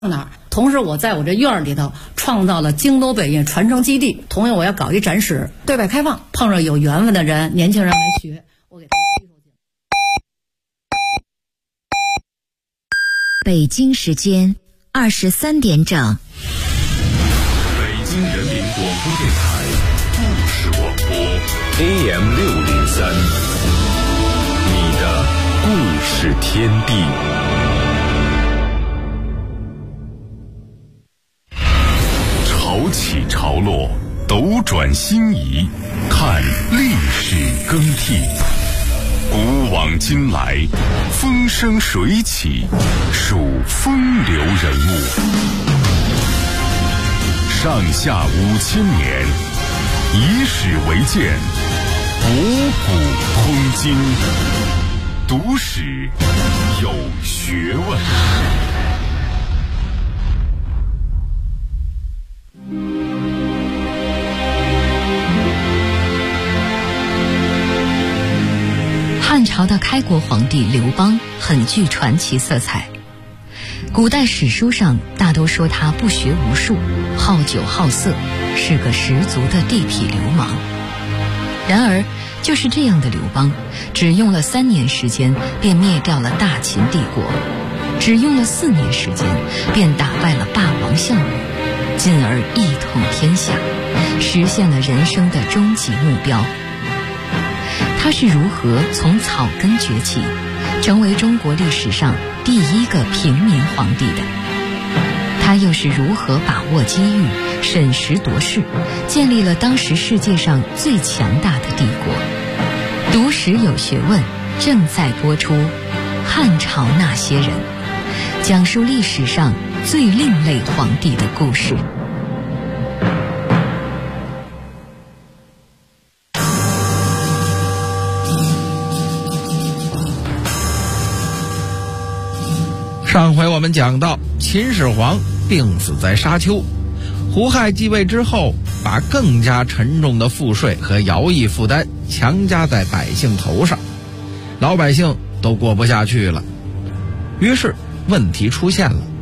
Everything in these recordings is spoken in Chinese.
哪儿。同时我在我这院里头创造了京都北印传承基地，同样我要搞一展示，对外开放，碰上有缘分的人，年轻人来学，我给他们推出去。 北京时间23点整。 北京人民广播电台故事广播 AM603，你的故事天地。潮起潮落，斗转星移，看历史更替。古往今来，风生水起，数风流人物。上下5000年，以史为鉴，博古通今，读史有学问。 汉朝的开国皇帝刘邦很具传奇色彩，古代史书上大都说他不学无术，好酒好色，是个十足的地痞流氓。然而就是这样的刘邦，只用了3年时间便灭掉了大秦帝国，只用了4年时间便打败了霸王项羽，进而一统天下，实现了人生的终极目标。他是如何从草根崛起，成为中国历史上第一个平民皇帝的？他又是如何把握机遇，审时度势，建立了当时世界上最强大的帝国？读史有学问正在播出《汉朝那些人》，讲述历史上最另类皇帝的故事。 上回我们讲到，秦始皇病死在沙丘，胡亥继位之后，把更加沉重的赋税和徭役负担强加在百姓头上，老百姓都过不下去了。于是问题出现了。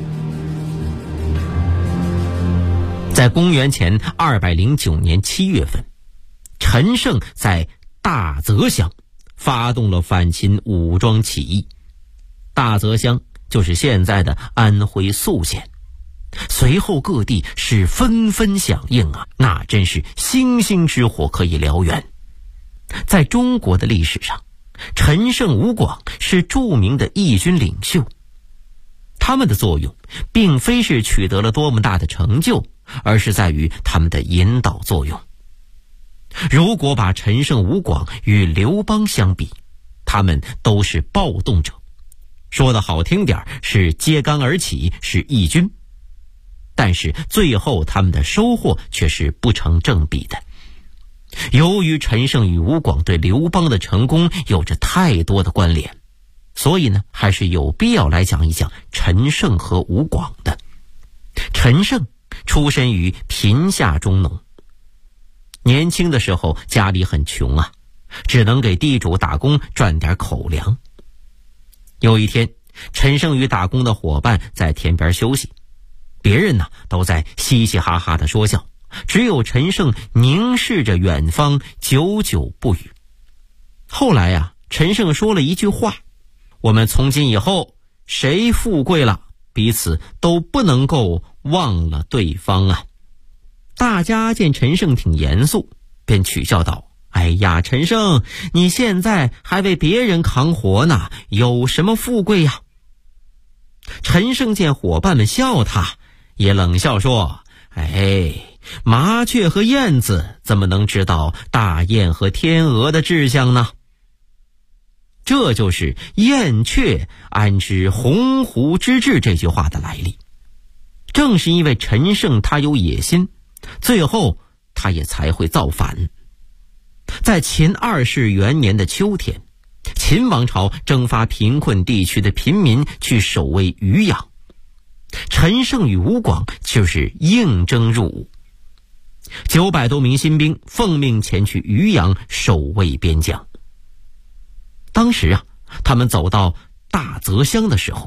在公元前209年7月份，陈胜在大泽乡发动了反秦武装起义。大泽乡就是现在的安徽宿县，随后各地是纷纷响应啊，那真是星星之火可以燎原。在中国的历史上，陈胜吴广是著名的义军领袖，他们的作用并非是取得了多么大的成就，而是在于他们的引导作用。如果把陈胜吴广与刘邦相比，他们都是暴动者，说得好听点是揭竿而起，是义军，但是最后他们的收获却是不成正比的。由于陈胜与吴广对刘邦的成功有着太多的关联，所以呢，还是有必要来讲一讲陈胜和吴广的。陈胜出身于贫下中农，年轻的时候家里很穷啊，只能给地主打工赚点口粮。有一天，陈胜与打工的伙伴在田边休息，别人呢都在嘻嘻哈哈的说笑，只有陈胜凝视着远方，久久不语。后来呀，陈胜说了一句话：我们从今以后谁富贵了，彼此都不能够忘了对方啊。大家见陈胜挺严肃，便取笑道：哎呀，陈胜，你现在还为别人扛活呢，有什么富贵呀？陈胜见伙伴们笑他，也冷笑说：哎，麻雀和燕子怎么能知道大雁和天鹅的志向呢？这就是燕雀安知鸿鹄之志这句话的来历。正是因为陈胜他有野心，最后他也才会造反。在秦2世元年的秋天，秦王朝征发贫困地区的平民去守卫渔阳，陈胜与吴广就是应征入伍。900多名新兵奉命前去渔阳守卫边疆。当时啊，他们走到大泽乡的时候，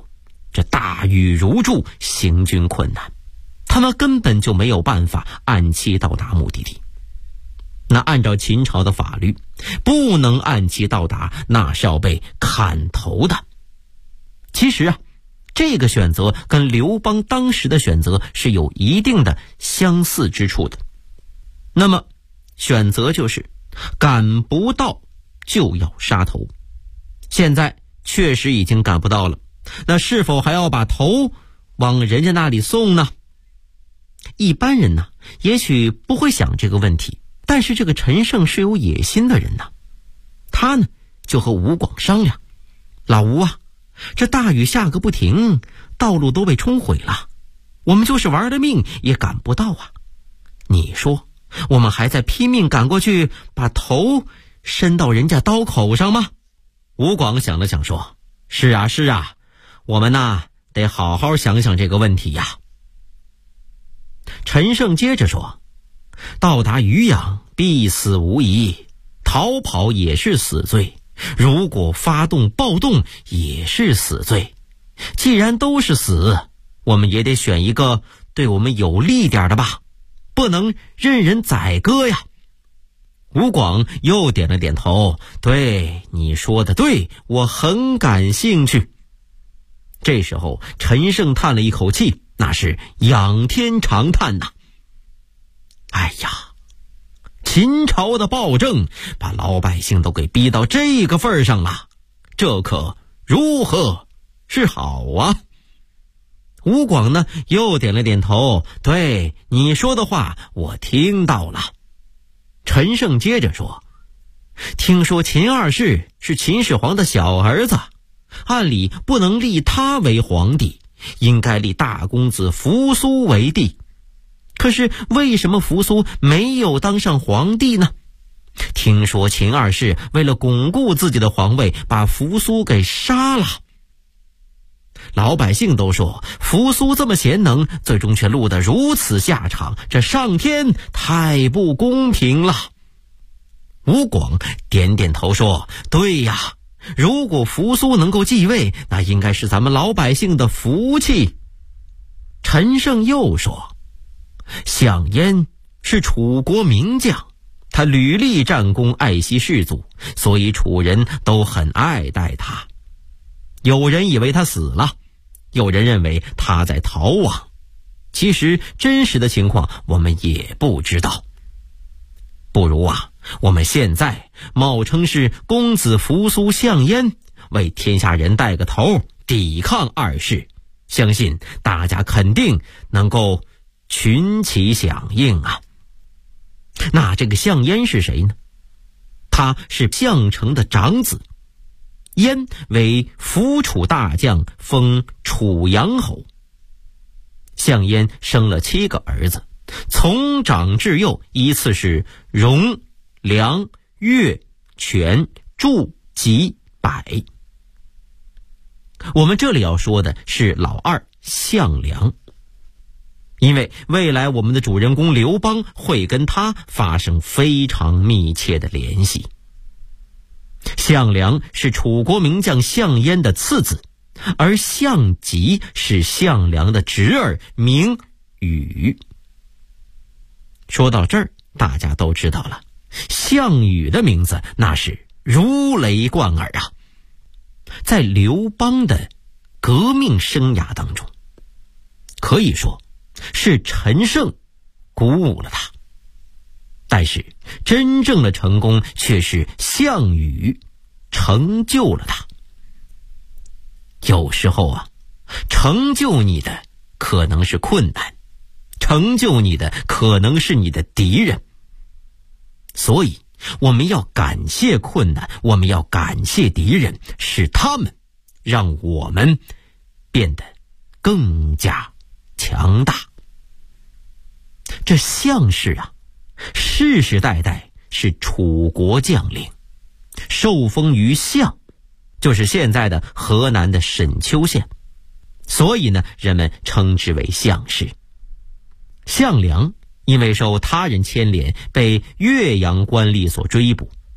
这大雨如注，行军困难，他们根本就没有办法按期到达目的地。那按照秦朝的法律，不能按期到达，那是要被砍头的。其实这个选择跟刘邦当时的选择是有一定的相似之处的。那么选择就是赶不到就要杀头，现在确实已经赶不到了，那是否还要把头往人家那里送呢？一般人呢也许不会想这个问题，但是这个陈胜是有野心的人呐，他呢就和吴广商量，老吴这大雨下个不停，道路都被冲毁了，我们就是玩了命也赶不到你说我们还在拼命赶过去，把头伸到人家刀口上吗？吴广想了想说，是啊，我们得好好想想这个问题呀。陈胜接着说，到达渔阳必死无疑，逃跑也是死罪，如果发动暴动也是死罪，既然都是死，我们也得选一个对我们有利点的吧，不能任人宰割呀。吴广又点了点头，对，你说的对，我很感兴趣。这时候陈胜叹了一口气，那是仰天长叹呐。哎呀，秦朝的暴政把老百姓都给逼到这个份上了，这可如何是好吴广呢又点了点头，对，你说的话我听到了。陈胜接着说，听说秦二世是秦始皇的小儿子，按理不能立他为皇帝，应该立大公子扶苏为帝。可是为什么扶苏没有当上皇帝呢？听说秦二世为了巩固自己的皇位，把扶苏给杀了。老百姓都说扶苏这么贤能，最终却落得如此下场，这上天太不公平了。吴广点点头说，对呀，如果扶苏能够继位，那应该是咱们老百姓的福气。陈胜又说，项燕是楚国名将，他屡立战功，爱惜士卒，所以楚人都很爱戴他。有人以为他死了，有人认为他在逃亡，其实真实的情况我们也不知道。不如我们现在冒称是公子扶苏项燕，为天下人带个头，抵抗二世，相信大家肯定能够群起响应那这个项燕是谁呢？他是项城的长子，燕为辅楚大将，封楚阳侯。项燕生了7个儿子，从长至幼依次是荣、梁、越、权、祝、吉、百。我们这里要说的是老二项梁，因为未来我们的主人公刘邦会跟他发生非常密切的联系。项梁是楚国名将项燕的次子，而项籍是项梁的侄儿，名羽。说到这儿，大家都知道了，项羽的名字那是如雷贯耳在刘邦的革命生涯当中，可以说是陈胜鼓舞了他，但是真正的成功却是项羽成就了他。有时候成就你的可能是困难，成就你的可能是你的敌人，所以我们要感谢困难，我们要感谢敌人，是他们让我们变得更加强大。这项氏世世代代是楚国将领，受封于项，就是现在的河南的沈丘县，所以呢，人们称之为项氏。项梁因为受他人牵连，被岳阳官吏所追捕，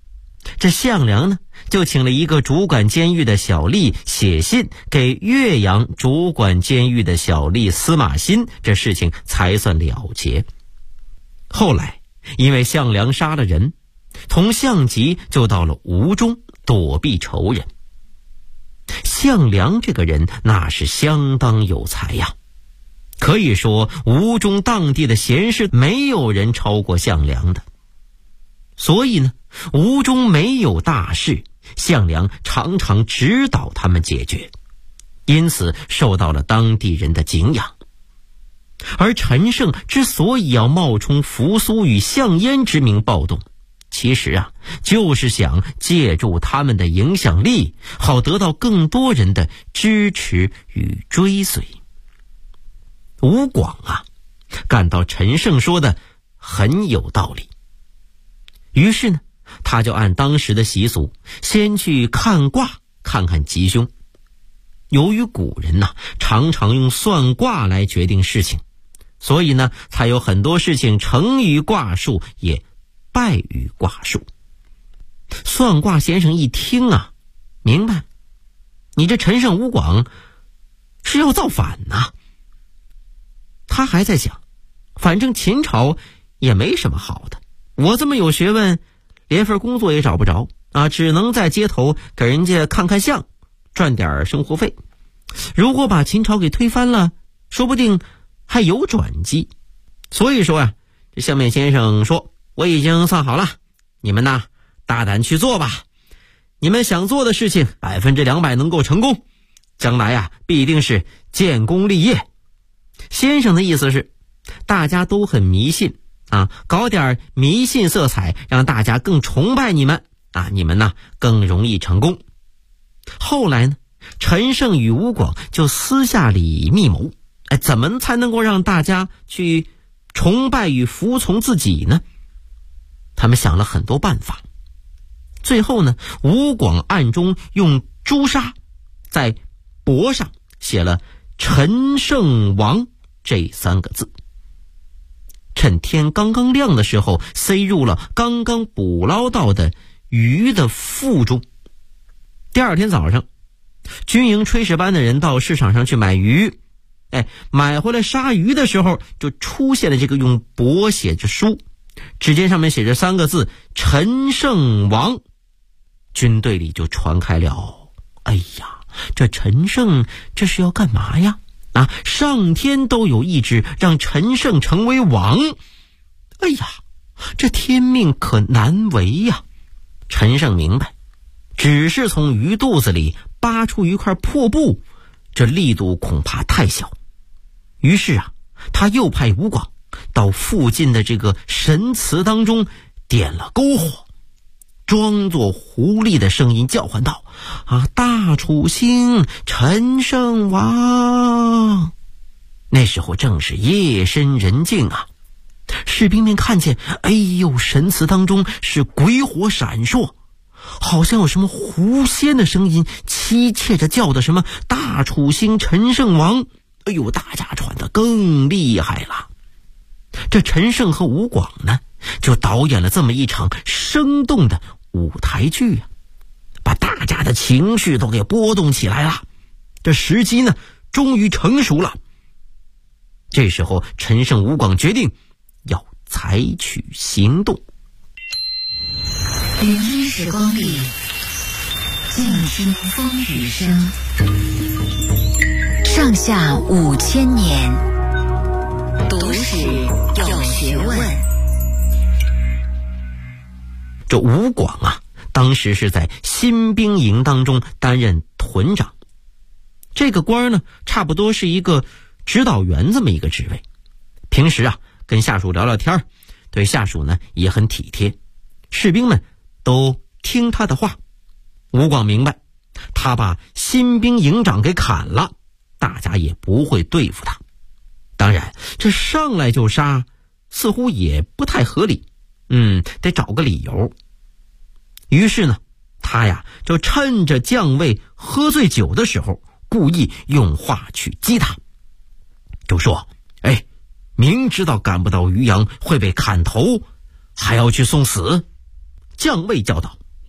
这项梁呢，就请了一个主管监狱的小吏写信给岳阳主管监狱的小吏司马欣，这事情才算了结。后来因为项梁杀了人，同项籍就到了吴中躲避仇人。项梁这个人那是相当有才呀，可以说吴中当地的贤士没有人超过项梁的。所以呢，吴中没有大事，项梁常常指导他们解决，因此受到了当地人的敬仰。而陈胜之所以要冒充扶苏与项燕之名暴动，其实啊，就是想借助他们的影响力，好得到更多人的支持与追随。吴广啊，感到陈胜说的很有道理，于是呢，他就按当时的习俗，先去看卦，看看吉凶。由于古人呢，常常用算卦来决定事情，所以呢，才有很多事情成于卦术，也败于卦术。算卦先生一听啊，明白，你这陈胜吴广是要造反呐。他还在想，反正秦朝也没什么好的，我这么有学问，连份工作也找不着啊，只能在街头给人家看看相，赚点生活费。如果把秦朝给推翻了，说不定还有转机。所以说啊，这相面先生说，我已经算好了，你们呐，大胆去做吧，你们想做的事情200%能够成功，将来啊，必定是建功立业。先生的意思是，大家都很迷信啊，搞点迷信色彩，让大家更崇拜你们啊，你们呢更容易成功。后来呢，陈胜与吴广就私下里密谋，怎么才能够让大家去崇拜与服从自己呢？他们想了很多办法，最后呢，吴广暗中用朱砂在帛上写了陈胜王这3个字，趁天刚刚亮的时候塞入了刚刚捕捞到的鱼的腹中。第二天早上，军营炊事班的人到市场上去买鱼，买回来杀鱼的时候，就出现了这个用帛写着书，只见上面写着3个字陈胜王。军队里就传开了，哎呀，这陈胜这是要干嘛呀？啊，上天都有意志让陈胜成为王，哎呀，这天命可难违呀。陈胜明白，只是从鱼肚子里扒出一块破布，这力度恐怕太小。于是啊，他又派吴广到附近的这个神祠当中点了篝火，装作狐狸的声音叫唤道：大楚兴，陈胜王。那时候正是夜深人静啊，士兵们看见，哎呦，神祠当中是鬼火闪烁，好像有什么狐仙的声音妻妾着叫的什么大楚兴，陈胜王。哎呦，大家传得更厉害了。这陈胜和吴广呢，就导演了这么一场生动的舞台剧啊，把大家的情绪都给波动起来了。这时机呢，终于成熟了。这时候，陈胜吴广决定要采取行动。 云烟时光里，静听风雨声。上下5000年，读史有学问。 这吴广啊，当时是在新兵营当中担任屯长，这个官呢，差不多是一个指导员这么一个职位。平时啊，跟下属聊聊天，对下属呢也很体贴，士兵们都听他的话。吴广明白，他把新兵营长给砍了，大家也不会对付他。当然，这上来就杀，似乎也不太合理，得找个理由。于是呢，他呀就趁着将尉喝醉酒的时候，故意用话去激他，就说：明知道赶不到渔阳会被砍头，还要去送死。将尉叫道：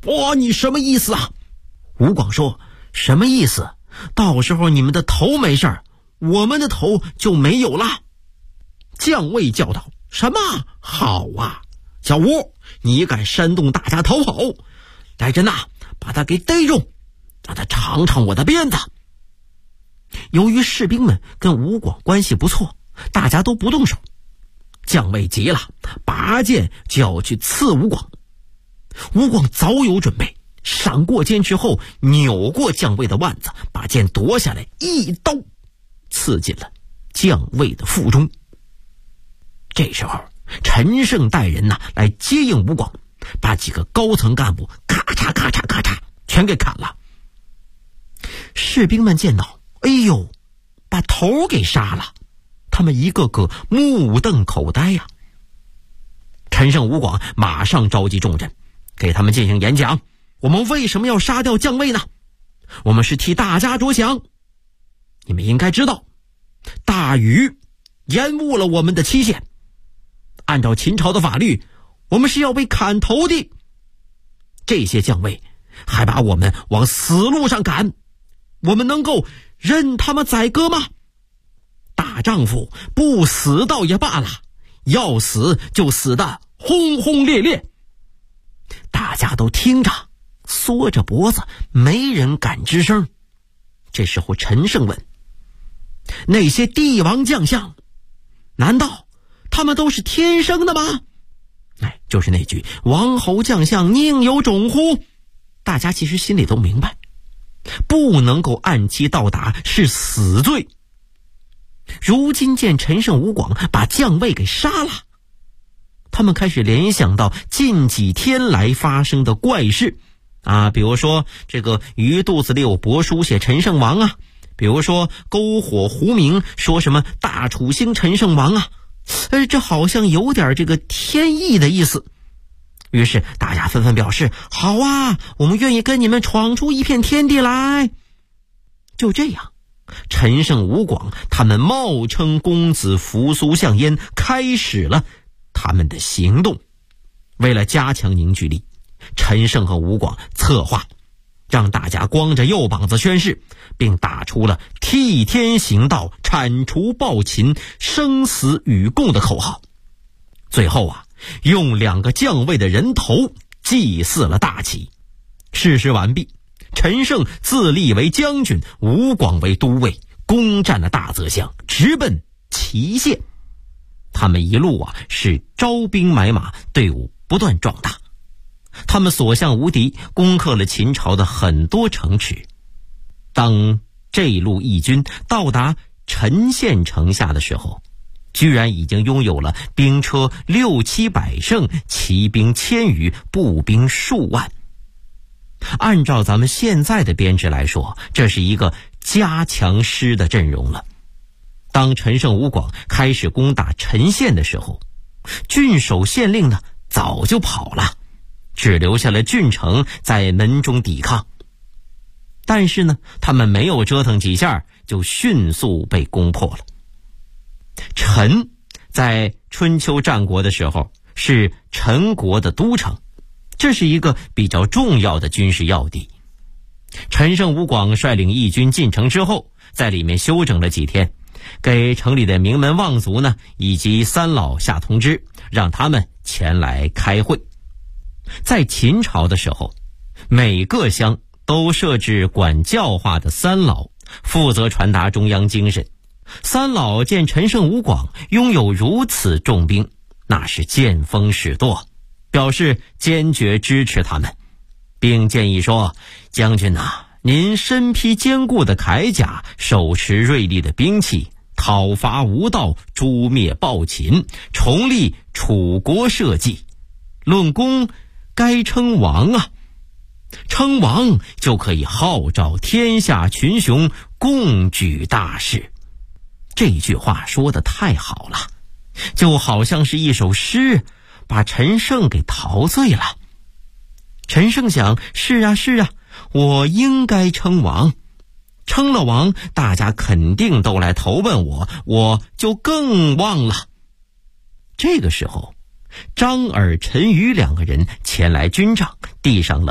哇，你什么意思啊？吴广说，什么意思？到时候你们的头没事儿，我们的头就没有了。将尉叫道，什么？好啊，小吴，你敢煽动大家逃跑，来人呐，把他给逮住，让他尝尝我的鞭子。由于士兵们跟吴广关系不错，大家都不动手。将尉急了，拔剑就要去刺吴广。吴广早有准备，闪过剑之后，扭过将尉的腕子，把剑夺下来，一刀刺进了将尉的腹中。这时候陈胜带人来接应吴广，把几个高层干部咔嚓咔嚓咔嚓全给砍了。士兵们见到，哎呦，把头给杀了，他们一个个目瞪口呆呀。陈胜、吴广马上召集众人，给他们进行演讲。我们为什么要杀掉将尉呢？我们是替大家着想。你们应该知道，大雨延误了我们的期限，按照秦朝的法律，我们是要被砍头的。这些将尉还把我们往死路上赶，我们能够任他们宰割吗？大丈夫不死倒也罢了，要死就死得轰轰烈烈。大家都听着，缩着脖子，没人敢吱声。这时候陈胜问，那些帝王将相，难道他们都是天生的吗？就是那句王侯将相宁有种乎。大家其实心里都明白，不能够按期到达是死罪。如今见陈胜、吴广把将尉给杀了，他们开始联想到近几天来发生的怪事比如说这个鱼肚子里有帛书写陈胜王啊，比如说篝火狐鸣说什么大楚兴陈胜王啊，这好像有点这个天意的意思。于是大家纷纷表示，好啊，我们愿意跟你们闯出一片天地来。就这样，陈胜、吴广他们冒称公子扶苏项燕，开始了他们的行动。为了加强凝聚力，陈胜和吴广策划让大家光着右膀子宣誓，并打出了替天行道、铲除暴秦、生死与共的口号。最后用2个将尉的人头祭祀了大齐。事实完毕，陈胜自立为将军，吴广为都尉，攻占了大泽乡，直奔祁县。他们一路是招兵买马，队伍不断壮大。他们所向无敌，攻克了秦朝的很多城池。当这一路义军到达陈县城下的时候，居然已经拥有了兵车600-700乘，骑兵1000余，步兵数万。按照咱们现在的编制来说，这是一个加强师的阵容了。当陈胜、吴广开始攻打陈县的时候，郡守县令呢早就跑了，只留下了郡城在门中抵抗。但是呢，他们没有折腾几下，就迅速被攻破了。陈在春秋战国的时候是陈国的都城，这是一个比较重要的军事要地。陈胜、吴广率领义军进城之后，在里面休整了几天，给城里的名门望族呢以及三老下通知，让他们前来开会。在秦朝的时候，每个乡都设置管教化的三老，负责传达中央精神。三老见陈胜、吴广拥有如此重兵，那是见风使舵，表示坚决支持他们，并建议说，将军您身披坚固的铠甲，手持锐利的兵器，讨伐无道，诛灭暴秦，重立楚国社稷，论功该称王啊！称王就可以号召天下群雄，共举大事。这句话说得太好了，就好像是一首诗，把陈胜给陶醉了。陈胜想，是啊，我应该称王，称了王，大家肯定都来投奔我，我就更旺了。这个时候，张耳、陈馀2个人前来军帐，递上了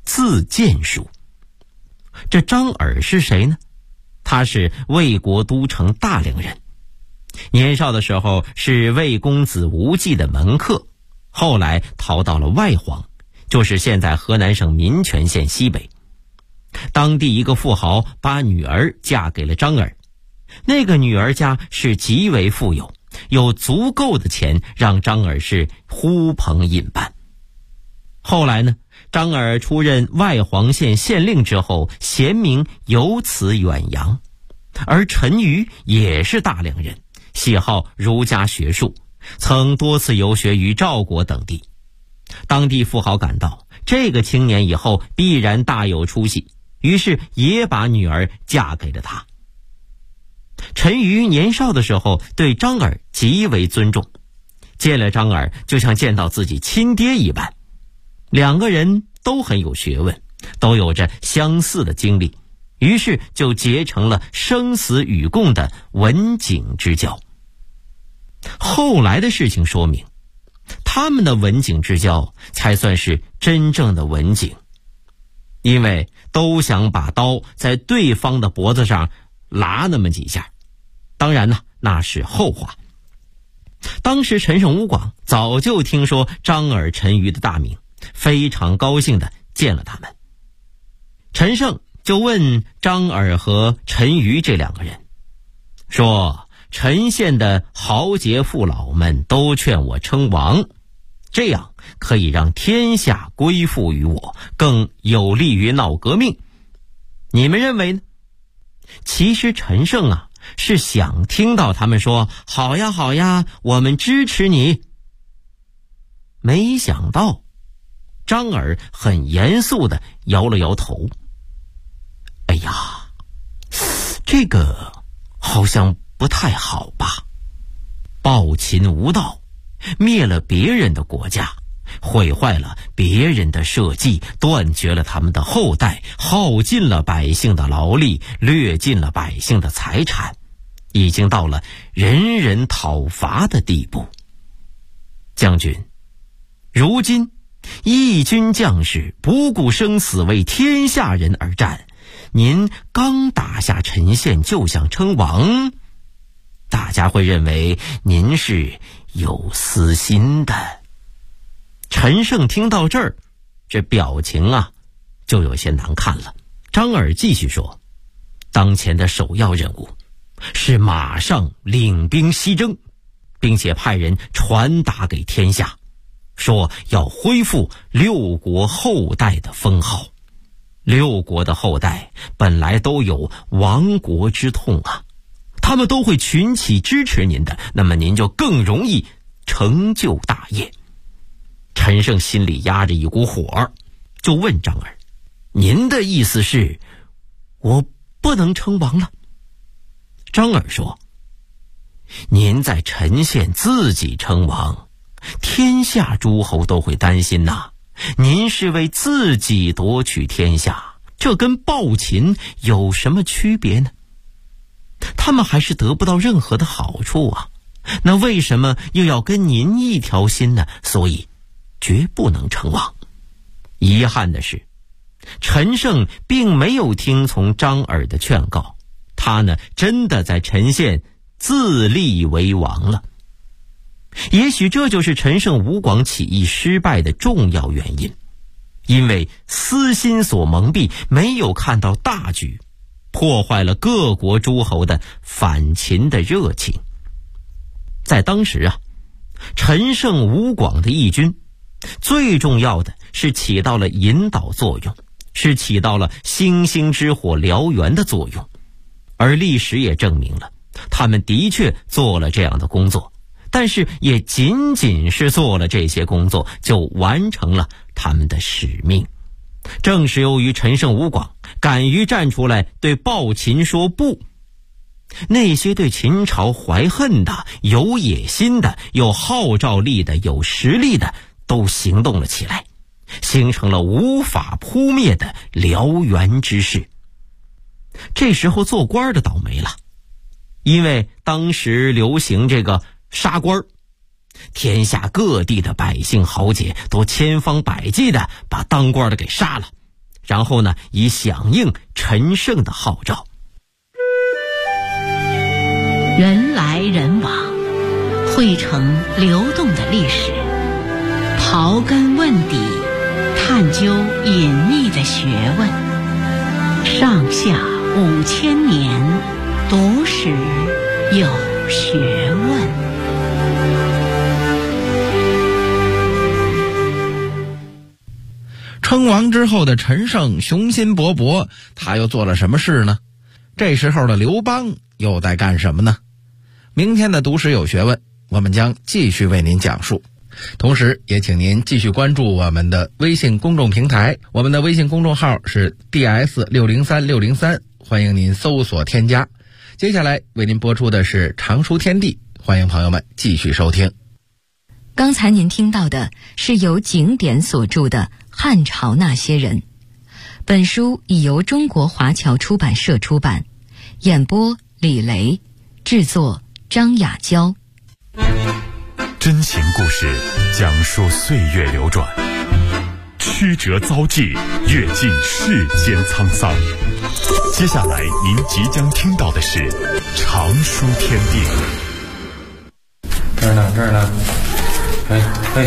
自荐书。这张耳是谁呢？他是魏国都城大梁人，年少的时候是魏公子无忌的门客，后来逃到了外黄，就是现在河南省民权县西北。当地一个富豪把女儿嫁给了张耳，那个女儿家是极为富有，有足够的钱让张耳是呼朋引伴。后来呢，张耳出任外黄县县令之后，贤名由此远扬。而陈馀也是大梁人，喜好儒家学术，曾多次游学于赵国等地。当地富豪感到这个青年以后必然大有出息，于是也把女儿嫁给了他。陈馀年少的时候对张耳极为尊重，见了张耳就像见到自己亲爹一般。两个人都很有学问，都有着相似的经历，于是就结成了生死与共的文景之交。后来的事情说明，他们的文景之交才算是真正的文景，因为都想把刀在对方的脖子上剌那么几下。当然呢，那是后话。当时陈胜吴广早就听说张耳、陈馀的大名，非常高兴地见了他们。陈胜就问张耳和陈馀这两个人说，陈县的豪杰父老们都劝我称王，这样可以让天下归附于我，更有利于闹革命，你们认为呢？其实陈胜啊是想听到他们说好呀好呀，我们支持你。没想到张耳很严肃地摇了摇头。哎呀，这个好像不太好吧？暴秦无道，灭了别人的国家，毁坏了别人的社稷，断绝了他们的后代，耗尽了百姓的劳力，掠尽了百姓的财产，已经到了人人讨伐的地步。将军，如今义军将士不顾生死为天下人而战，您刚打下陈县就想称王，大家会认为您是有私心的。陈胜听到这儿，这表情啊就有些难看了。张耳继续说，当前的首要任务是马上领兵西征，并且派人传达给天下，说要恢复六国后代的封号。六国的后代本来都有亡国之痛啊，他们都会群起支持您的，那么您就更容易成就大业。陈胜心里压着一股火，就问张耳，您的意思是我不能称王了？张耳说，您在陈县自己称王，天下诸侯都会担心呐。您是为自己夺取天下，这跟暴秦有什么区别呢？他们还是得不到任何的好处啊，那为什么又要跟您一条心呢？所以绝不能称王。遗憾的是，陈胜并没有听从张耳的劝告，他呢真的在陈县自立为王了。也许这就是陈胜吴广起义失败的重要原因，因为私心所蒙蔽，没有看到大局，破坏了各国诸侯的反秦的热情。在当时啊，陈胜吴广的义军最重要的是起到了引导作用，是起到了星星之火燎原的作用，而历史也证明了他们的确做了这样的工作，但是也仅仅是做了这些工作就完成了他们的使命。正是由于陈胜吴广敢于站出来对暴秦说不，那些对秦朝怀恨的、有野心的、有号召力的、有实力的都行动了起来，形成了无法扑灭的燎原之势。这时候做官的倒霉了，因为当时流行这个杀官，天下各地的百姓豪杰都千方百计的把当官的给杀了， 然后呢，以响应陈胜的号召。 人来人往，汇成流动的历史，刨根问底，探究隐秘的学问，上下5000年，读史有学问。 称王之后的陈胜雄心勃勃，他又做了什么事呢？这时候的刘邦又在干什么呢？明天的读史有学问，我们将继续为您讲述。同时也请您继续关注我们的微信公众平台，我们的微信公众号是 DS603603，欢迎您搜索添加。接下来为您播出的是常书天地，欢迎朋友们继续收听。 刚才您听到的是由景典所著的《汉朝那些人》，本书已由中国华侨出版社出版，演播李雷，制作张雅娇。 真情故事讲述岁月流转，曲折遭际，阅尽世间沧桑。接下来您即将听到的是常书天地。 这儿呢，哎，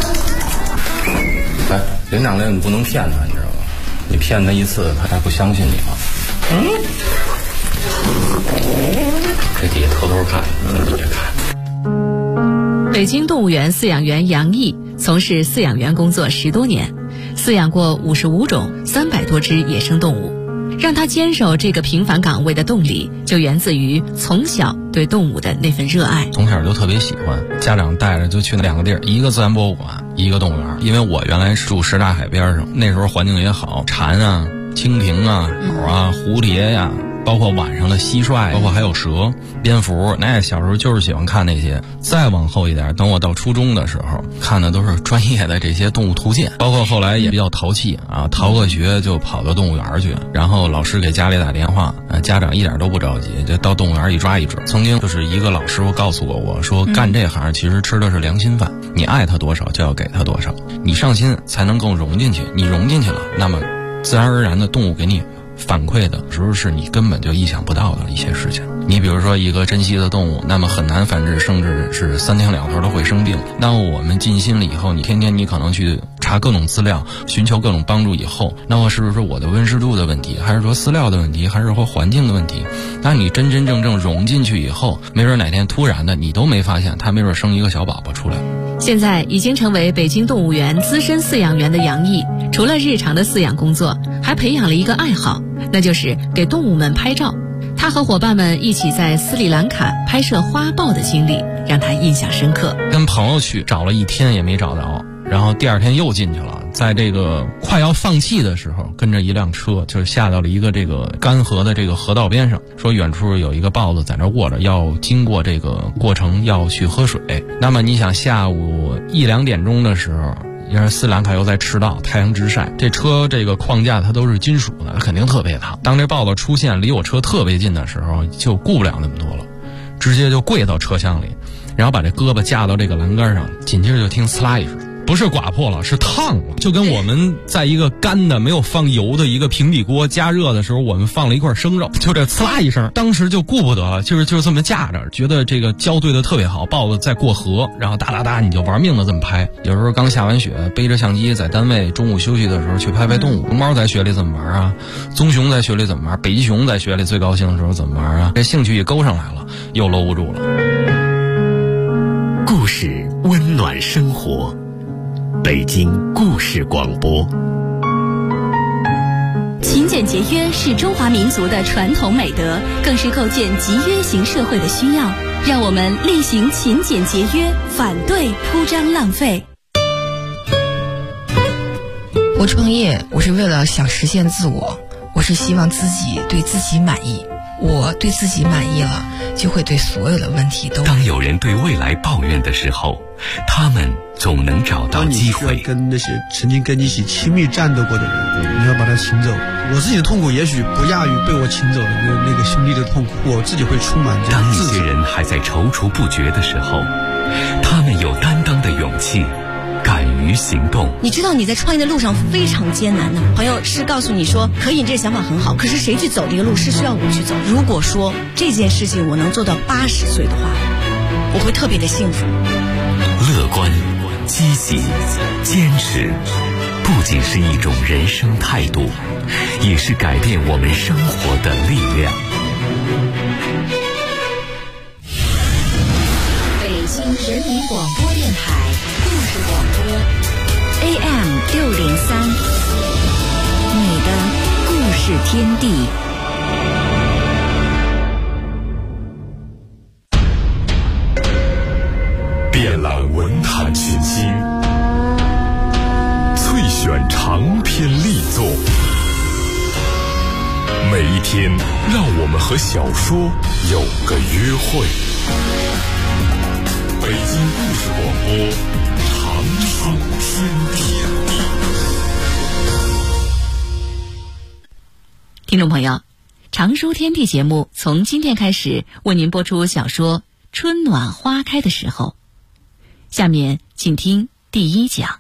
连长连你不能骗他，你知道吗？你骗他一次，他还不相信你吗？这底下偷偷看，你别看。 北京动物园饲养员杨毅从事饲养员工作10多年，饲养过55种300多只野生动物。让他坚守这个平凡岗位的动力，就源自于从小对动物的那份热爱。 从小就特别喜欢，家长带着就去那2个地儿，一个自然博物馆，一个动物园。因为我原来住什刹海边上，那时候环境也好，蝉啊、蜻蜓啊、鸟啊、蝴蝶呀，包括晚上的蟋蟀，包括还有蛇、蝙蝠，那小时候就是喜欢看那些。再往后一点，等我到初中的时候，看的都是专业的这些动物图鉴，包括后来也比较淘气啊，逃个学就跑到动物园去，然后老师给家里打电话，家长一点都不着急，就到动物园一抓一准。曾经就是一个老师傅告诉过我说，干这行其实吃的是良心饭，你爱他多少就要给他多少，你上心才能更融进去，你融进去了，那么自然而然的动物给你反馈的时候是你根本就意想不到的一些事情。你比如说一个珍稀的动物，那么很难繁殖，甚至是3天2头都会生病。那我们尽心了以后，你天天你可能去查各种资料，寻求各种帮助以后，那么是不是我的温湿度的问题，还是说饲料的问题，还是说环境的问题？那你真真正正融进去以后，没准哪天突然的你都没发现，它没准生一个小宝宝出来。 现在已经成为北京动物园资深饲养员的杨毅，除了日常的饲养工作，还培养了一个爱好，那就是给动物们拍照。他和伙伴们一起在斯里兰卡拍摄花豹的经历，让他印象深刻。 跟朋友去找了1天也没找着，然后第2天又进去了，在这个快要放弃的时候，跟着一辆车就下到了一个这个干涸的这个河道边上，说远处有一个豹子在那卧着，要经过这个过程要去喝水。那么你想下午1、2点钟的时候，因为斯里兰卡又在赤道，太阳直晒，这车这个框架它都是金属的，它肯定特别烫。当这豹子出现离我车特别近的时候，就顾不了那么多了，直接就跪到车厢里，然后把这胳膊架到这个栏杆上，紧接着就听呲啦一声，不是刮破了，是烫了，就跟我们在一个干的没有放油的一个平底锅加热的时候，我们放了一块生肉，就这呲啦一声，当时就顾不得了，就是这么架着，觉得这个胶对的特别好，豹子在过河，然后哒哒哒你就玩命的这么拍。有时候刚下完雪，背着相机在单位中午休息的时候去拍动物。熊猫在雪里怎么玩啊？棕熊在雪里怎么玩？北极熊在雪里最高兴的时候怎么玩啊？这兴趣一勾上来了，又搂不住了。 故事温暖生活，北京故事广播。 勤俭节约是中华民族的传统美德，更是构建集约型社会的需要。让我们厉行勤俭节约，反对铺张浪费。 我创业，我是为了想实现自我，我是希望自己对自己满意。我对自己满意了，就会对所有的问题都。 当有人对未来抱怨的时候，他们总能找到机会。 跟那些曾经跟你一起亲密战斗过的人，你要把他请走。我自己的痛苦也许不亚于被我请走的那个兄弟的痛苦，我自己会充满这样自责。 当一些人还在踌躇不决的时候，他们有担当的勇气， 敢于行动。 你知道你在创业的路上非常艰难的，朋友是告诉你说可以，这个想法很好，可是谁去走这个路是需要我去走。如果说这件事情我能做到80岁的话，我会特别的幸福。 乐观、积极、坚持，不仅是一种人生态度，也是改变我们生活的力量。 北京人民广播电台故事广播 AM603，你的故事天地。 遍览文坛群星，萃选长篇力作，每一天让我们和小说有个约会。北京故事广播，长说天地。 听众朋友，长说天地节目从今天开始为您播出小说《春暖花开的时候》。下面请听第1讲。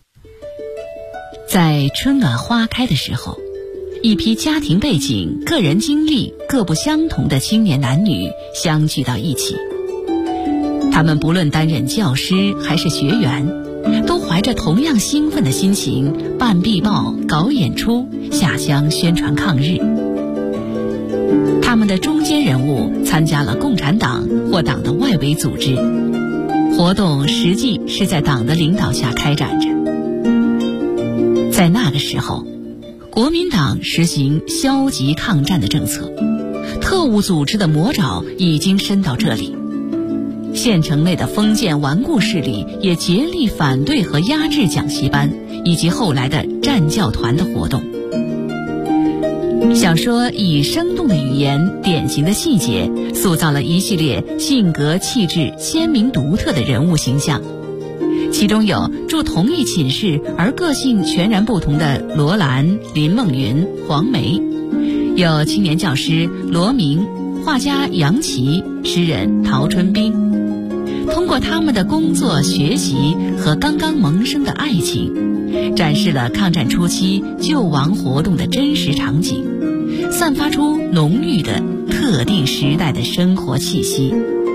在春暖花开的时候，一批家庭背景、个人经历各不相同的青年男女相聚到一起。他们不论担任教师还是学员，都怀着同样兴奋的心情办壁报、搞演出、下乡宣传抗日。他们的中坚人物参加了共产党或党的外围组织，活动实际是在党的领导下开展着。在那个时候，国民党实行消极抗战的政策，特务组织的魔爪已经伸到这里。县城内的封建顽固势力也竭力反对和压制讲习班以及后来的战教团的活动。小说以生动的语言、典型的细节，塑造了一系列性格气质鲜明独特的人物形象。其中有住同一寝室而个性全然不同的罗兰、林梦云、黄梅，有青年教师罗明、画家杨琦、诗人陶春冰。通过他们的工作、学习和刚刚萌生的爱情，展示了抗战初期救亡活动的真实场景，散发出浓郁的特定时代的生活气息。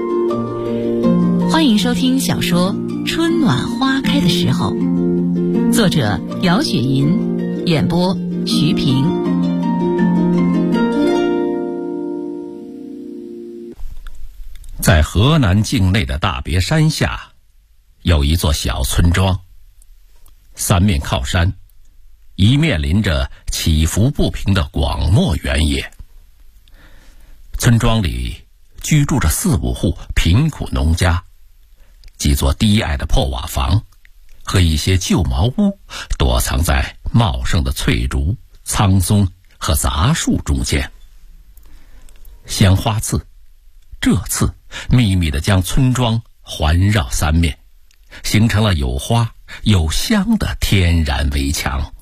欢迎收听小说《春暖花开的时候》，作者姚雪银，演播徐平。 在河南境内的大别山下，有一座小村庄，三面靠山，一面临着起伏不平的广袤原野。村庄里居住着4、5户贫苦农家，几座低矮的破瓦房和一些旧茅屋躲藏在茂盛的翠竹、苍松和杂树中间。香花刺这次秘密地将村庄环绕3面，形成了有花有香的天然围墙。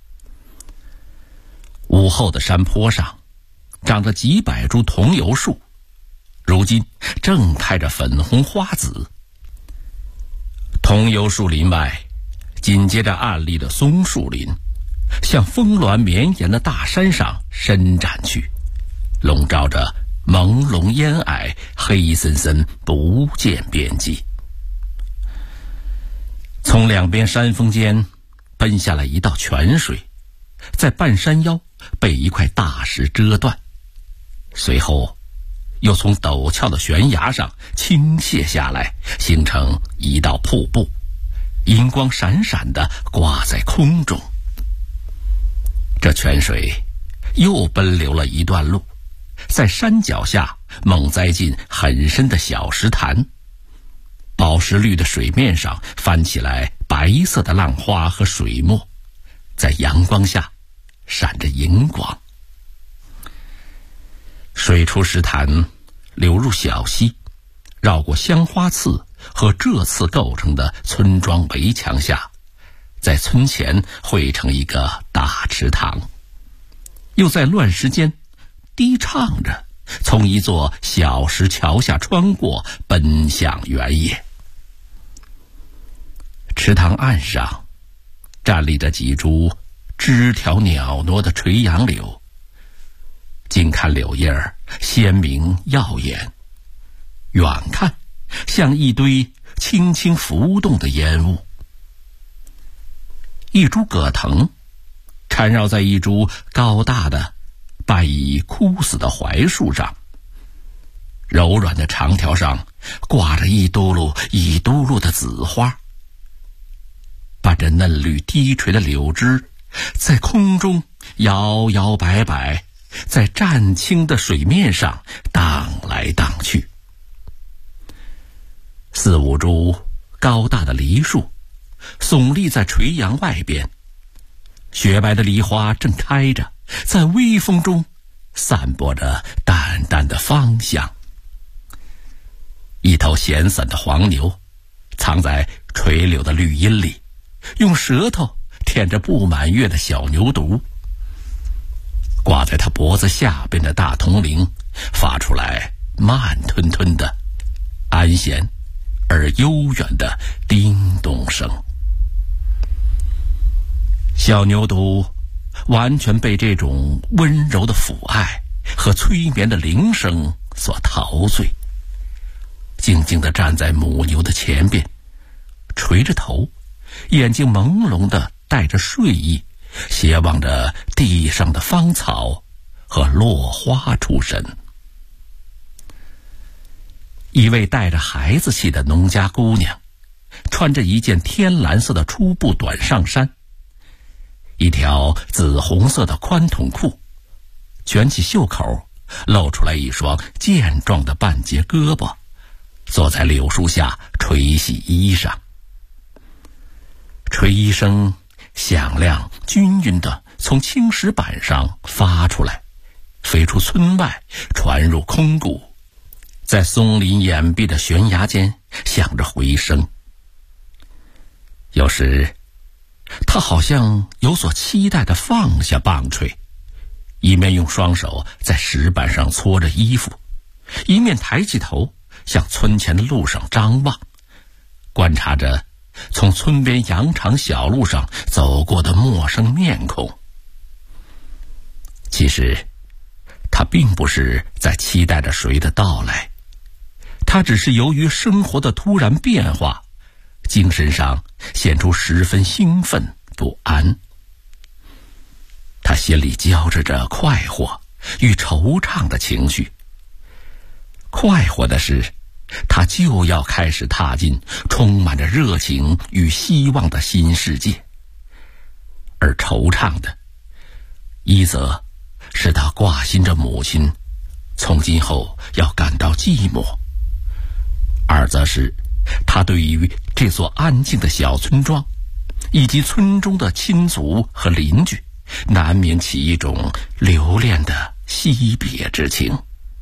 屋后的山坡上长着几百株桐油树，如今正开着粉红花籽。桐油树林外紧接着暗立的松树林，向峰峦绵延的大山上伸展去，笼罩着朦胧烟霭，黑森森不见边际。从2边山峰间奔下来一道泉水，在半山腰被一块大石遮断，随后又从陡峭的悬崖上倾泻下来，形成一道瀑布，银光闪闪地挂在空中。这泉水又奔流了一段路，在山脚下猛栽进很深的小石潭，宝石绿的水面上翻起来白色的浪花和水墨，在阳光下闪着银光。水出石潭，流入小溪，绕过香花刺和这次构成的村庄围墙下，在村前汇成一个大池塘，又在乱石间低唱着从一座小石桥下穿过，奔向原野。 池塘岸上站立着几株枝条袅娜的垂杨柳，近看柳叶儿鲜明耀眼，远看像一堆轻轻浮动的烟雾。一株葛藤缠绕在一株高大的半已枯死的槐树上，柔软的长条上挂着一嘟噜一嘟噜的紫花，伴着嫩绿低垂的柳枝在空中摇摇摆摆，在湛青的水面上荡来荡去。4、5株高大的梨树耸立在垂杨外边，雪白的梨花正开着，在微风中散播着淡淡的芳香。一头闲散的黄牛藏在垂柳的绿荫里，用舌头舔着布满月的小牛犊。挂在他脖子下边的大铜铃发出来慢吞吞的安闲而悠远的叮咚声。小牛犊完全被这种温柔的抚爱和催眠的铃声所陶醉，静静地站在母牛的前边，垂着头，眼睛朦胧地带着睡意，斜望着地上的芳草和落花出神。一位带着孩子气的农家姑娘，穿着一件天蓝色的粗布短上衫，一条紫红色的宽筒裤，卷起袖口，露出来一双健壮的半截胳膊，坐在柳树下吹洗衣裳。吹衣声响亮均匀地从青石板上发出来，飞出村外，传入空谷，在松林掩蔽的悬崖间响着回声。有时他好像有所期待地放下棒槌，一面用双手在石板上搓着衣服，一面抬起头向村前的路上张望，观察着从村边羊肠小路上走过的陌生面孔。其实他并不是在期待着谁的到来，他只是由于生活的突然变化，精神上显出十分兴奋不安。他心里交织着快活与惆怅的情绪。快活的是，他就要开始踏进充满着热情与希望的新世界；而惆怅的，一则是他挂心着母亲从今后要感到寂寞，二则是他对于这座安静的小村庄以及村中的亲族和邻居难免起一种留恋的惜别之情。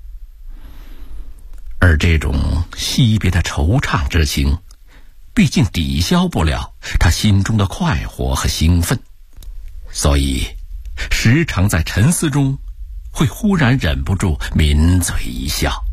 而这种惜别的惆怅之情毕竟抵消不了他心中的快活和兴奋，所以时常在沉思中会忽然忍不住抿嘴一笑。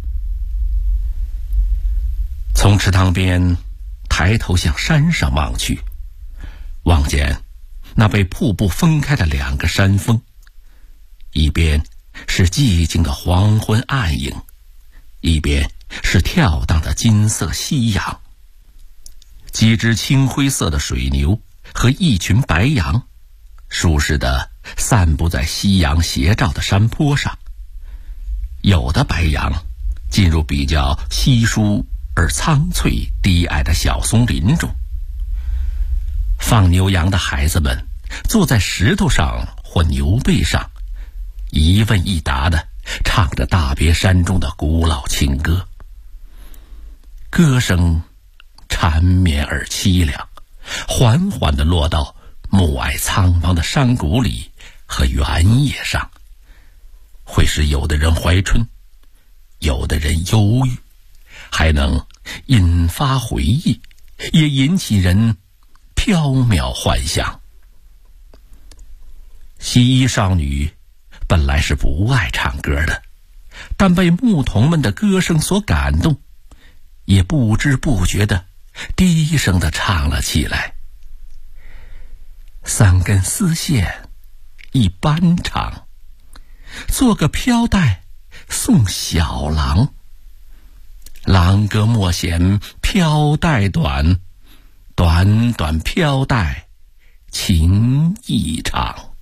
从池塘边抬头向山上望去，望见那被瀑布分开的2个山峰，一边是寂静的黄昏暗影，一边是跳荡的金色夕阳。几只青灰色的水牛和一群白羊舒适地散布在夕阳斜照的山坡上，有的白羊进入比较稀疏而苍翠低矮的小松林中。放牛羊的孩子们坐在石头上或牛背上，一问一答地唱着大别山中的古老情歌。歌声缠绵而凄凉，缓缓地落到暮霭苍茫的山谷里和原野上，会使有的人怀春，有的人忧郁，还能引发回忆，也引起人缥缈幻想。西医少女本来是不爱唱歌的，但被牧童们的歌声所感动，也不知不觉地低声地唱了起来。 3根丝线一般长，做个飘带送小郎。郎哥莫嫌飘带短，短短飘带情意长。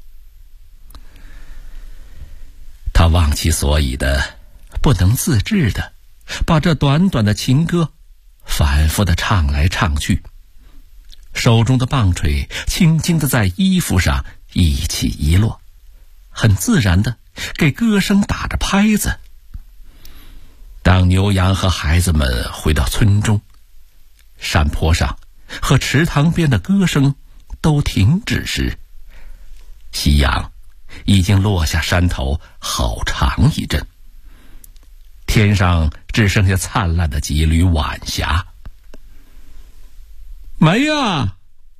他忘其所以的，不能自制的，把这短短的情歌反复的唱来唱去，手中的棒槌轻轻的在衣服上一起一落，很自然的给歌声打着拍子。当牛羊和孩子们回到村中，山坡上和池塘边的歌声都停止时，夕阳已经落下山头好长一阵，天上只剩下灿烂的几缕晚霞。没啊！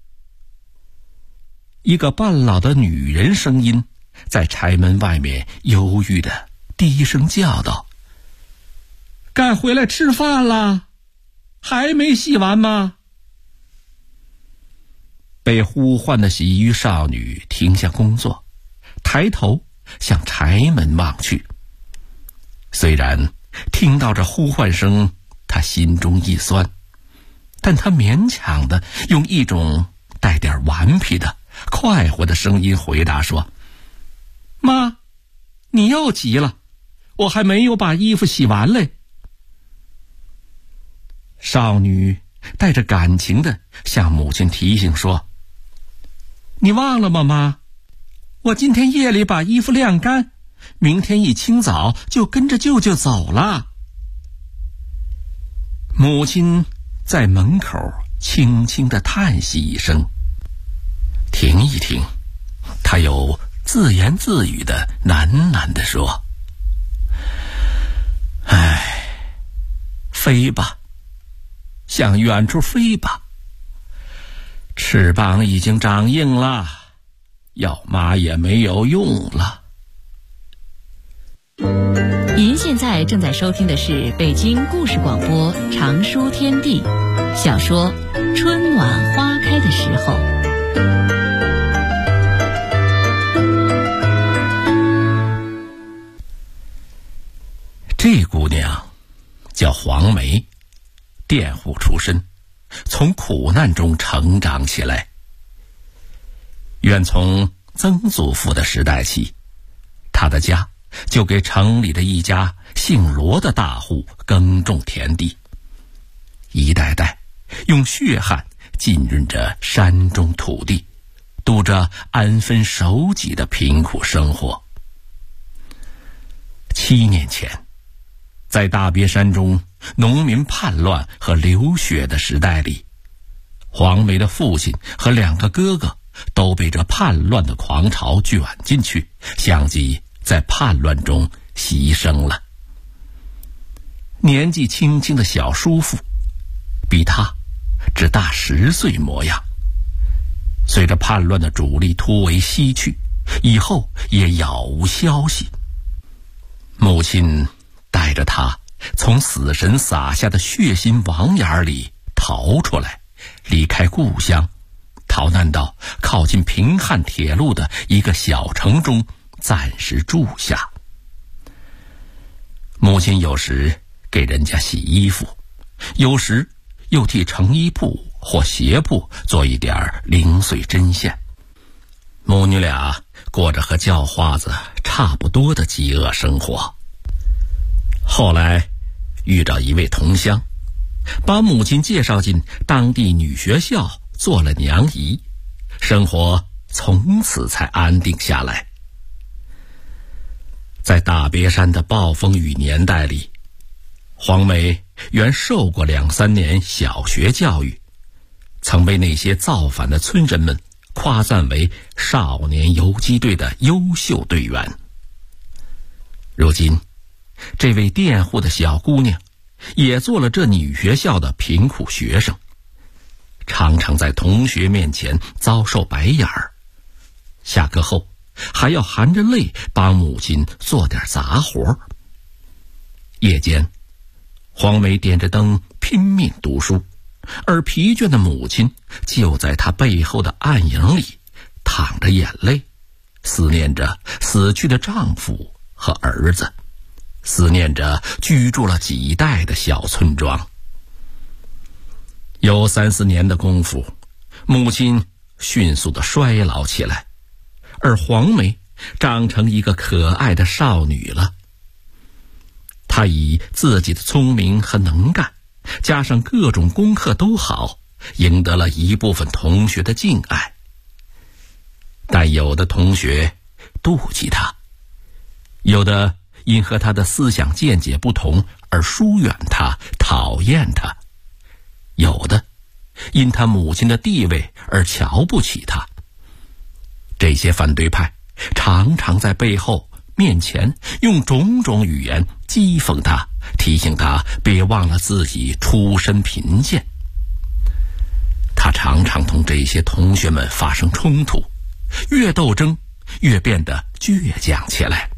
一个半老的女人声音在柴门外面忧郁的低声叫道：该回来吃饭了，还没洗完吗？被呼唤的洗浴少女停下工作，抬头向柴门望去。虽然听到这呼唤声，她心中一酸，但她勉强的用一种带点顽皮的快活的声音回答说：妈，你又急了，我还没有把衣服洗完嘞。少女带着感情的向母亲提醒说：你忘了吗，妈？我今天夜里把衣服晾干，明天一清早就跟着舅舅走了。母亲在门口轻轻地叹息一声，停一停，她又自言自语地喃喃地说：唉，飞吧，向远处飞吧，翅膀已经长硬了，要妈也没有用了。 您现在正在收听的是北京故事广播长书天地小说《春暖花开的时候》。 这姑娘叫黄梅，佃户出身，从苦难中成长起来。远从曾祖父的时代起，她的家就给城里的一家姓罗的大户耕种田地，一代代用血汗浸润着山中土地，度着安分守己的贫苦生活。7年前，在大别山中农民叛乱和流血的时代里，黄梅的父亲和2个哥哥都被这叛乱的狂潮卷进去，相继在叛乱中牺牲了。年纪轻轻的小叔父比他只大10岁模样，随着叛乱的主力突围西去，以后也杳无消息。母亲带着他从死神撒下的血腥网眼里逃出来，离开故乡，逃难到靠近平汉铁路的一个小城中暂时住下。母亲有时给人家洗衣服，有时又替成衣铺或鞋铺做一点零碎针线。母女俩过着和叫花子差不多的饥饿生活。后来遇到一位同乡，把母亲介绍进当地女学校做了娘姨，生活从此才安定下来。在大别山的暴风雨年代里，黄梅原受过2、3年小学教育，曾被那些造反的村人们夸赞为少年游击队的优秀队员。如今这位佃户的小姑娘也做了这女学校的贫苦学生，常常在同学面前遭受白眼儿，下课后还要含着泪帮母亲做点杂活。夜间，黄梅点着灯拼命读书，而疲倦的母亲就在她背后的暗影里淌着眼泪，思念着死去的丈夫和儿子，思念着居住了几代的小村庄。有3-4年的功夫，母亲迅速地衰老起来，而黄梅长成一个可爱的少女了。她以自己的聪明和能干，加上各种功课都好，赢得了一部分同学的敬爱。但有的同学妒忌她，有的因和她的思想见解不同而疏远她、讨厌她，有的因她母亲的地位而瞧不起她。这些反对派常常在背后面前用种种语言讥讽她，提醒她别忘了自己出身贫贱。她常常同这些同学们发生冲突，越斗争越变得倔强起来。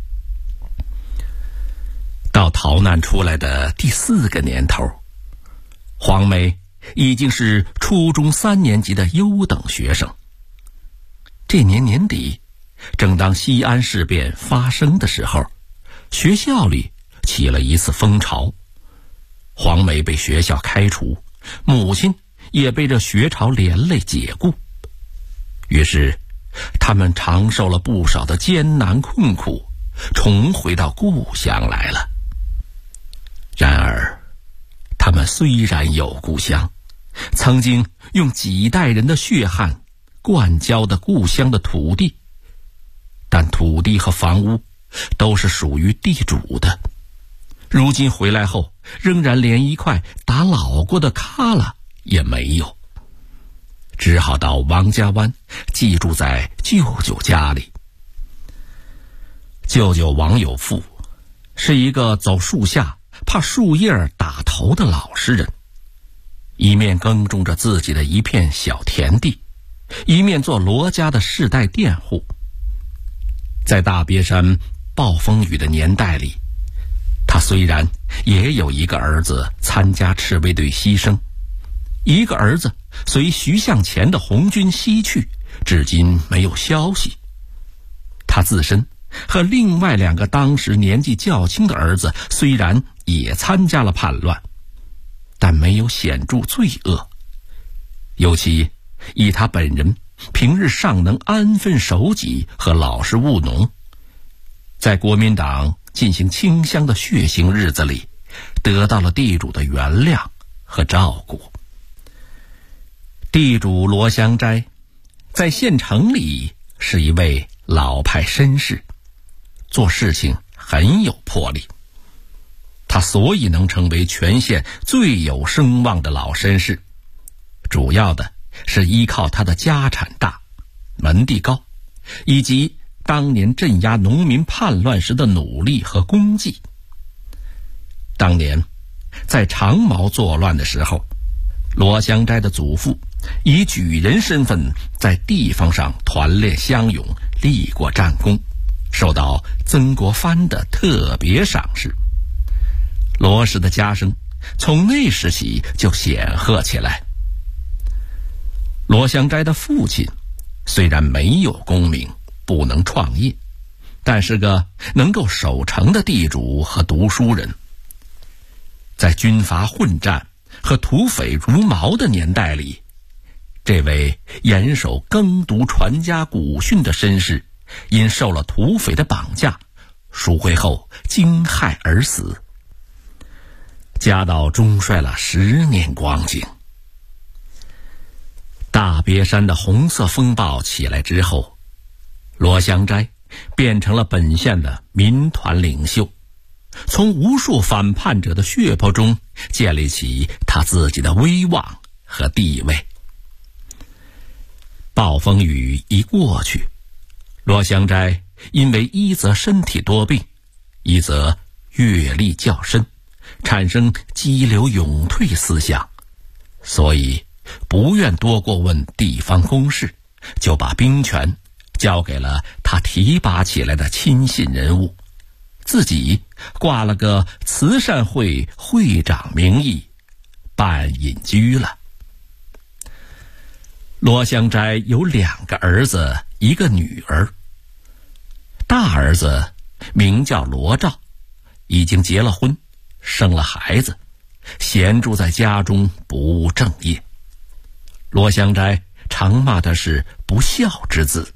到逃难出来的第4个年头，黄梅已经是初中3年级的优等学生。这年年底，正当西安事变发生的时候，学校里起了一次风潮，黄梅被学校开除，母亲也被这学潮连累解雇。于是他们尝受了不少的艰难困苦，重回到故乡来了。然而他们虽然有故乡，曾经用几代人的血汗灌浇的故乡的土地，但土地和房屋都是属于地主的，如今回来后仍然连一块打老过的旮旯也没有，只好到王家湾寄住在舅舅家里。舅舅王有富是一个走树下怕树叶打头的老实人，一面耕种着自己的一片小田地，一面做罗家的世代佃户。在大别山暴风雨的年代里，他虽然也有一个儿子参加赤卫队牺牲，一个儿子随徐向前的红军西去，至今没有消息。他自身和另外2个当时年纪较轻的儿子虽然也参加了叛乱，但没有显著罪恶。尤其以他本人平日尚能安分守己和老实务农，在国民党进行清乡的血腥日子里，得到了地主的原谅和照顾。地主罗香斋在县城里是一位老派绅士，做事情很有魄力。他所以能成为全县最有声望的老绅士，主要的是依靠他的家产大、门第高，以及当年镇压农民叛乱时的努力和功绩。当年在长毛作乱的时候，罗香斋的祖父以举人身份在地方上团练乡勇，立过战功，受到曾国藩的特别赏识。罗氏的家声从那时起就显赫起来。罗香斋的父亲虽然没有功名，不能创业，但是个能够守城的地主和读书人。在军阀混战和土匪如毛的年代里，这位严守耕读传家古训的绅士，因受了土匪的绑架，赎回后惊骇而死。家道中衰了10年光景。大别山的红色风暴起来之后，罗香斋变成了本县的民团领袖，从无数反叛者的血泊中建立起他自己的威望和地位。暴风雨一过去，罗香斋因为一则身体多病，一则阅历较深，产生激流勇退思想，所以不愿多过问地方公事，就把兵权交给了他提拔起来的亲信人物，自己挂了个慈善会会长名义，办隐居了。 罗香斋有2个儿子1个女儿。大儿子名叫罗照，已经结了婚，生了孩子，闲住在家中不务正业。罗香斋常骂他是不孝之子。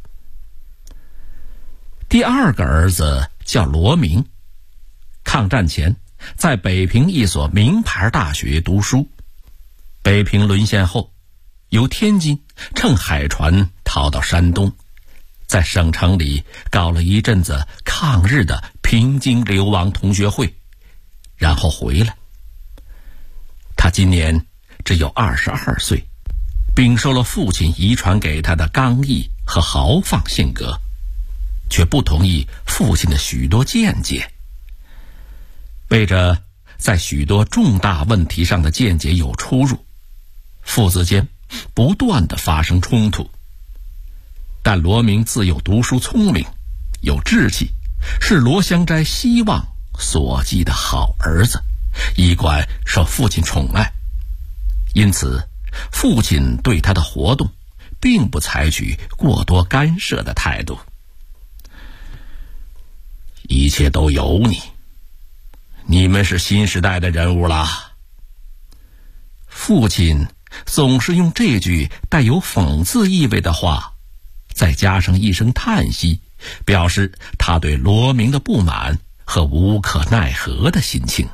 第2个儿子叫罗明，抗战前在北平一所名牌大学读书。北平沦陷后，由天津乘海船逃到山东，在省城里搞了一阵子抗日的平津流亡同学会，然后回来。他今年只有22岁，秉受了父亲遗传给他的刚毅和豪放性格，却不同意父亲的许多见解。为着在许多重大问题上的见解有出入，父子间不断地发生冲突。但罗明自幼读书聪明，有志气，是罗香斋希望所寄的好儿子，一贯受父亲宠爱。因此父亲对他的活动并不采取过多干涉的态度。一切都由你，你们是新时代的人物啦。父亲总是用这句带有讽刺意味的话，再加上一声叹息，表示他对罗明的不满和无可奈何的心情。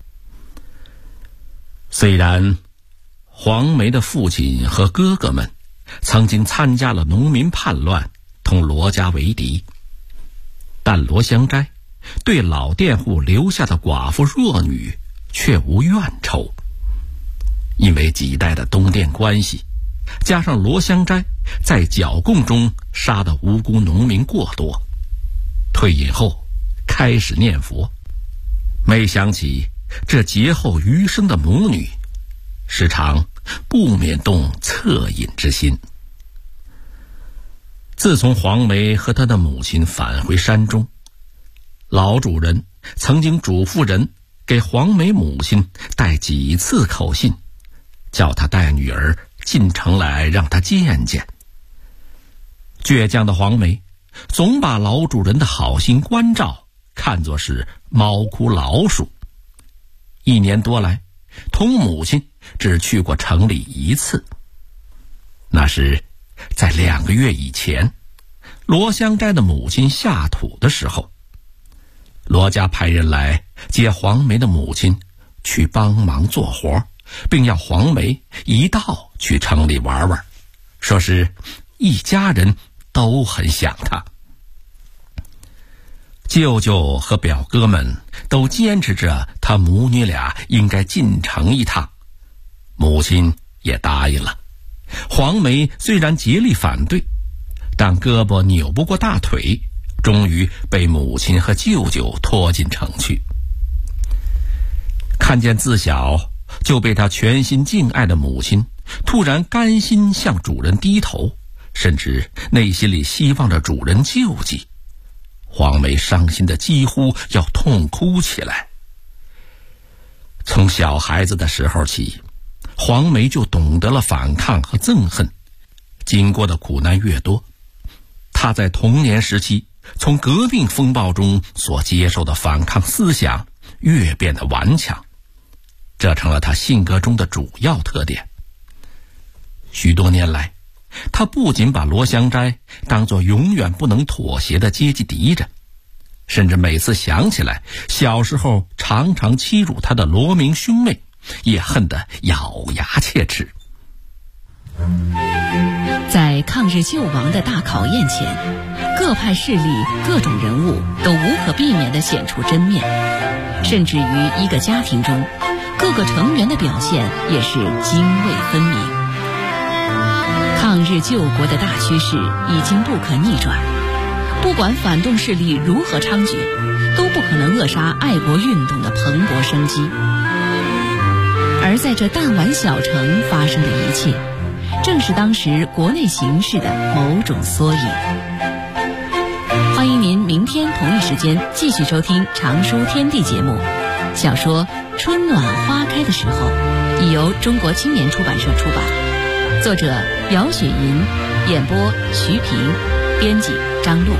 虽然黄梅的父亲和哥哥们曾经参加了农民叛乱，同罗家为敌，但罗香斋对老佃户留下的寡妇弱女却无怨仇。因为几代的东佃关系，加上罗香斋在剿共中杀的无辜农民过多，退隐后开始念佛，每想起这劫后余生的母女，时常不免动恻隐之心。自从黄梅和她的母亲返回山中，老主人曾经嘱咐人给黄梅母亲带几次口信，叫她带女儿进城来让她见见。倔强的黄梅总把老主人的好心关照看作是猫哭老鼠。1年多来，同母亲只去过城里1次，那是在2个月以前，罗香斋的母亲下土的时候，罗家派人来接黄梅的母亲去帮忙做活，并要黄梅一道去城里玩玩，说是一家人都很想她。舅舅和表哥们都坚持着他母女俩应该进城一趟，母亲也答应了。黄梅虽然竭力反对，但胳膊扭不过大腿，终于被母亲和舅舅拖进城去。看见自小就被他全心敬爱的母亲突然甘心向主人低头，甚至内心里希望着主人救济，黄梅伤心的几乎要痛哭起来。从小孩子的时候起，黄梅就懂得了反抗和憎恨，经过的苦难越多，她在童年时期从革命风暴中所接受的反抗思想越变得顽强，这成了她性格中的主要特点。许多年来，她不仅把罗香斋当作永远不能妥协的阶级敌人，甚至每次想起来小时候常常欺辱她的罗明兄妹，也恨得咬牙切齿。 在抗日救亡的大考验前，各派势力、各种人物都无可避免地显出真面，甚至于一个家庭中，各个成员的表现也是泾渭分明。抗日救国的大趋势已经不可逆转，不管反动势力如何猖獗，都不可能扼杀爱国运动的蓬勃生机。而在这弹丸小城发生的一切，正是当时国内形势的某种缩影。欢迎您明天同一时间继续收听《常书天地》节目。小说《春暖花开的时候》已由中国青年出版社出版。 作者姚雪银，演播徐平，编辑张璐。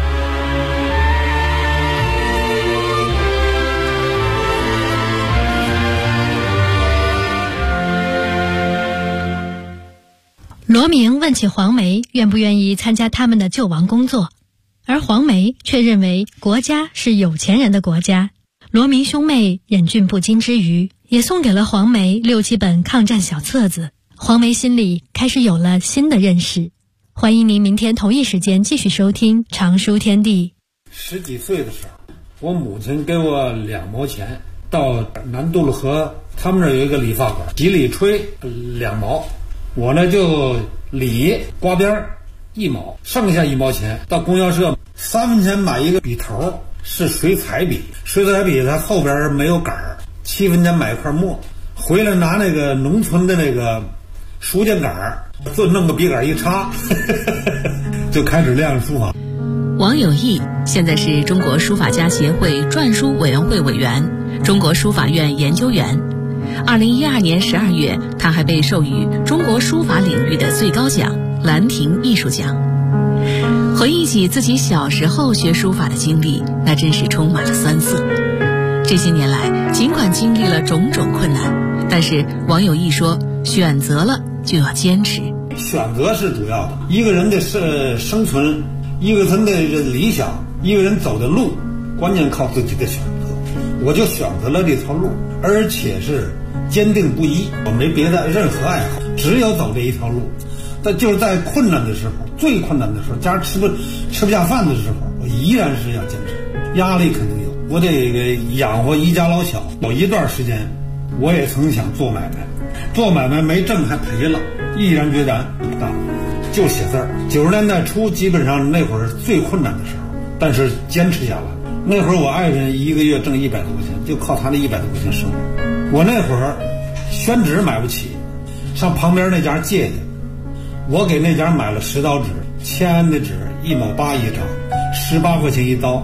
罗明问起黄梅愿不愿意参加他们的救亡工作，而黄梅却认为国家是有钱人的国家。罗明兄妹忍俊不禁之余，也送给了黄梅6、7本抗战小册子。黄梅心里开始有了新的认识。欢迎您明天同一时间继续收听常书天地。 10几岁的时候，我母亲给我2毛钱，到南渡了河，他们那儿有一个理发馆，几里吹2毛，我呢就理刮边1毛，剩下1毛钱到供销社3分钱买一个笔头，是水彩笔，水彩笔它后边没有杆儿，7分钱买一块墨，回来拿那个农村的那个书架杆儿，就弄个笔杆一插就开始练书法。 王有义现在是中国书法家协会篆书委员会委员，中国书法院研究员。2012年12月，他还被授予中国书法领域的最高奖兰亭艺术奖。回忆起自己小时候学书法的经历，那真是充满了酸涩。这些年来，尽管经历了种种困难，但是王有义说，选择了就要坚持。 选择是主要的，一个人的生存，一个人的理想，一个人走的路，关键靠自己的选择。我就选择了这条路，而且是坚定不移，我没别的任何爱好，只有走这一条路。但就是在困难的时候，最困难的时候，家吃不下饭的时候，我依然是要坚持。压力肯定有，我得养活一家老小。有一段时间，我也曾想做买卖，做买卖没挣还赔了，毅然决然就写字儿。90年代初，基本上那会儿最困难的时候，但是坚持下来。那会儿我爱人1个月挣100多块钱，就靠他那100多块钱生活。我那会儿宣纸买不起，上旁边那家借去，我给那家买了10刀纸，签的纸1毛8一张，18块钱一刀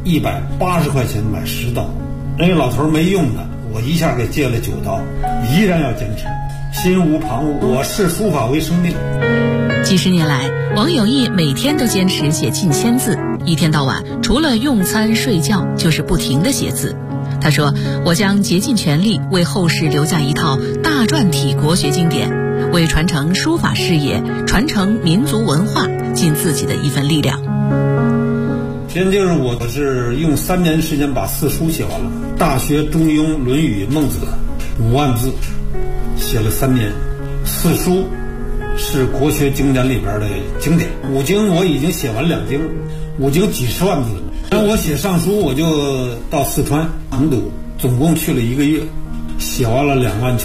，180块钱买10刀。那个老头没用的，我一下给借了9刀，依然要坚持，心无旁骛。我视书法为生命。 几十年来，王有义每天都坚持写近1000字，一天到晚除了用餐睡觉就是不停地写字。他说，我将竭尽全力为后世留下一套大篆体国学经典，为传承书法事业，传承民族文化尽自己的一份力量。 先就是我是用3年时间把4书写完了，《大学》《中庸》《论语》《孟子》5万字写了3年。4书是国学经典里边的经典，5经我已经写完2经，5经几十万字。然后我写上书，我就到四川成都，总共去了1个月，写完了2万